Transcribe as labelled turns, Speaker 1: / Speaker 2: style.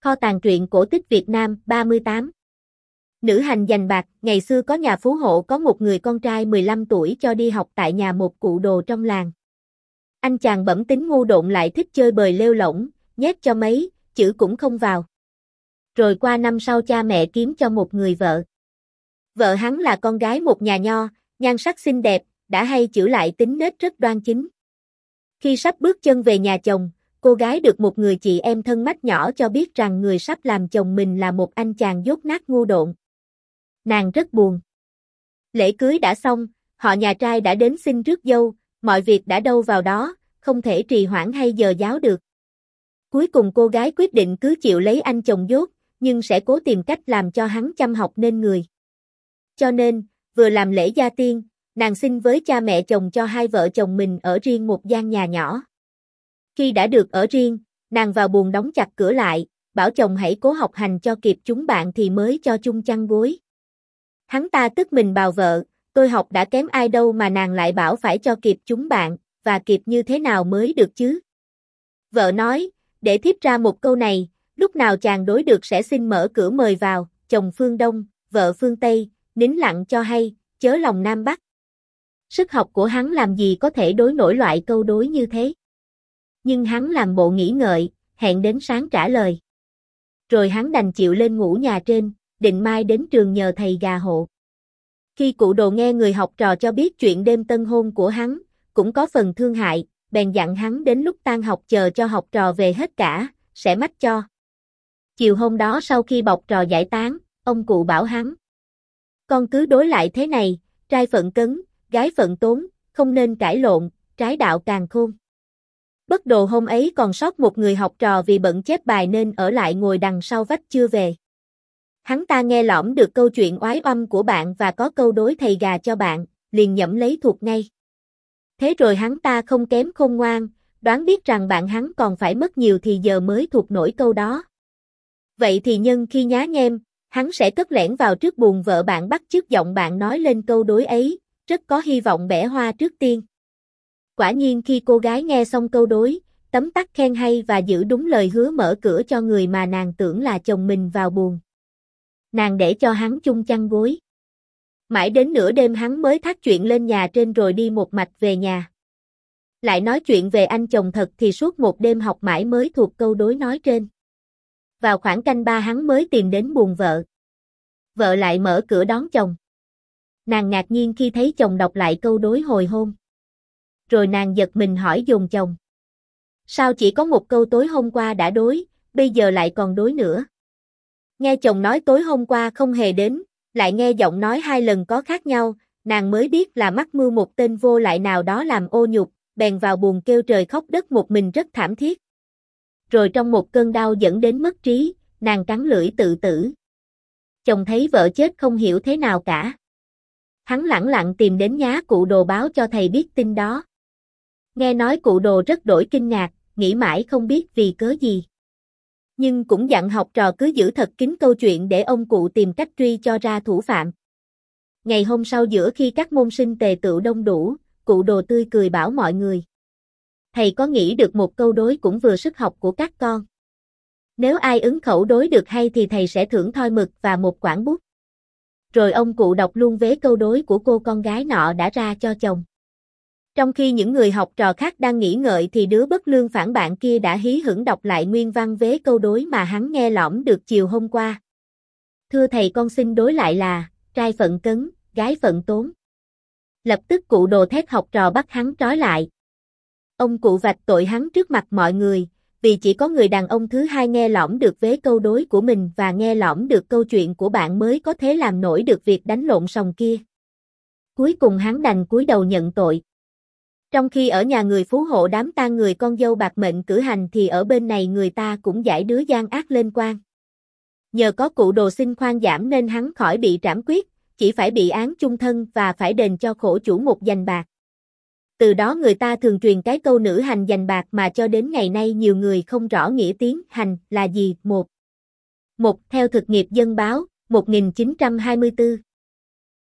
Speaker 1: Kho tàng truyện cổ tích Việt Nam 38. Nữ hành dành bạc. Ngày xưa có nhà phú hộ có một người con trai 15 tuổi cho đi học tại nhà một cụ đồ trong làng. Anh chàng bẩm tính ngu độn lại thích chơi bời lêu lổng, nhét cho mấy, chữ cũng không vào. Rồi qua năm sau cha mẹ kiếm cho một người vợ. Vợ hắn là con gái một nhà nho, nhan sắc xinh đẹp, đã hay chữ lại tính nết rất đoan chính. Khi sắp bước chân về nhà chồng, cô gái được một người chị em thân mách nhỏ cho biết rằng người sắp làm chồng mình là một anh chàng dốt nát ngu độn. Nàng rất buồn. Lễ cưới đã xong, họ nhà trai đã đến xin rước dâu, mọi việc đã đâu vào đó, không thể trì hoãn hay dờ dáo được. Cuối cùng cô gái quyết định cứ chịu lấy anh chồng dốt, nhưng sẽ cố tìm cách làm cho hắn chăm học nên người. Cho nên, vừa làm lễ gia tiên, nàng xin với cha mẹ chồng cho hai vợ chồng mình ở riêng một gian nhà nhỏ. Khi đã được ở riêng, nàng vào buồng đóng chặt cửa lại, bảo chồng hãy cố học hành cho kịp chúng bạn thì mới cho chung chăn gối. Hắn ta tức mình bào vợ, tôi học đã kém ai đâu mà nàng lại bảo phải cho kịp chúng bạn, và kịp như thế nào mới được chứ? Vợ nói, để thiếp ra một câu này, lúc nào chàng đối được sẽ xin mở cửa mời vào, chồng phương Đông, vợ phương Tây, nín lặng cho hay, chớ lòng Nam Bắc. Sức học của hắn làm gì có thể đối nổi loại câu đối như thế? Nhưng hắn làm bộ nghĩ ngợi, hẹn đến sáng trả lời. Rồi hắn đành chịu lên ngủ nhà trên, định mai đến trường nhờ thầy gà hộ. Khi cụ đồ nghe người học trò cho biết chuyện đêm tân hôn của hắn, cũng có phần thương hại, bèn dặn hắn đến lúc tan học chờ cho học trò về hết cả, sẽ mách cho. Chiều hôm đó sau khi bọc trò giải tán, ông cụ bảo hắn. Con cứ đối lại thế này, trai phận cứng, gái phận tốn, không nên cãi lộn, trái đạo càng khôn. Bất đồ hôm ấy còn sót một người học trò vì bận chép bài nên ở lại ngồi đằng sau vách chưa về. Hắn ta nghe lỏm được câu chuyện oái oăm của bạn và có câu đối thầy gà cho bạn, liền nhẩm lấy thuộc ngay. Thế rồi hắn ta không kém khôn ngoan, đoán biết rằng bạn hắn còn phải mất nhiều thì giờ mới thuộc nổi câu đó. Vậy thì nhân khi nhá nhem, hắn sẽ cất lẻn vào trước buồng vợ bạn bắt chước giọng bạn nói lên câu đối ấy, rất có hy vọng bẻ hoa trước tiên. Quả nhiên khi cô gái nghe xong câu đối, tấm tắc khen hay và giữ đúng lời hứa mở cửa cho người mà nàng tưởng là chồng mình vào buồng. Nàng để cho hắn chung chăn gối. Mãi đến nửa đêm hắn mới thác chuyện lên nhà trên rồi đi một mạch về nhà. Lại nói chuyện về anh chồng thật thì suốt một đêm học mãi mới thuộc câu đối nói trên. Vào khoảng canh ba hắn mới tìm đến buồng vợ. Vợ lại mở cửa đón chồng. Nàng ngạc nhiên khi thấy chồng đọc lại câu đối hồi hôn. Rồi nàng giật mình hỏi dồn chồng. Sao chỉ có một câu tối hôm qua đã đối, bây giờ lại còn đối nữa? Nghe chồng nói tối hôm qua không hề đến, lại nghe giọng nói hai lần có khác nhau, nàng mới biết là mắc mưu một tên vô lại nào đó làm ô nhục, bèn vào buồng kêu trời khóc đất một mình rất thảm thiết. Rồi trong một cơn đau dẫn đến mất trí, nàng cắn lưỡi tự tử. Chồng thấy vợ chết không hiểu thế nào cả. Hắn lẳng lặng tìm đến nhá cụ đồ báo cho thầy biết tin đó. Nghe nói cụ đồ rất đổi kinh ngạc, nghĩ mãi không biết vì cớ gì. Nhưng cũng dặn học trò cứ giữ thật kín câu chuyện để ông cụ tìm cách truy cho ra thủ phạm. Ngày hôm sau giữa khi các môn sinh tề tựu đông đủ, cụ đồ tươi cười bảo mọi người. Thầy có nghĩ được một câu đối cũng vừa sức học của các con. Nếu ai ứng khẩu đối được hay thì thầy sẽ thưởng thoi mực và một quảng bút. Rồi ông cụ đọc luôn vế câu đối của cô con gái nọ đã ra cho chồng. Trong khi những người học trò khác đang nghĩ ngợi thì đứa bất lương phản bạn kia đã hí hửng đọc lại nguyên văn vế câu đối mà hắn nghe lỏm được chiều hôm qua. Thưa thầy con xin đối lại là, trai phận cứng, gái phận tốn. Lập tức cụ đồ thét học trò bắt hắn trói lại. Ông cụ vạch tội hắn trước mặt mọi người, vì chỉ có người đàn ông thứ hai nghe lỏm được vế câu đối của mình và nghe lỏm được câu chuyện của bạn mới có thể làm nổi được việc đánh lộn sòng kia. Cuối cùng hắn đành cúi đầu nhận tội. Trong khi ở nhà người phú hộ đám tang người con dâu bạc mệnh cử hành thì ở bên này người ta cũng giải đứa gian ác lên quan. Nhờ có cụ đồ xin khoan giảm nên hắn khỏi bị trảm quyết, chỉ phải bị án chung thân và phải đền cho khổ chủ một dành bạc. Từ đó người ta thường truyền cái câu nữ hành dành bạc mà cho đến ngày nay nhiều người không rõ nghĩa tiếng hành là gì. Một theo thực nghiệp dân báo, 1924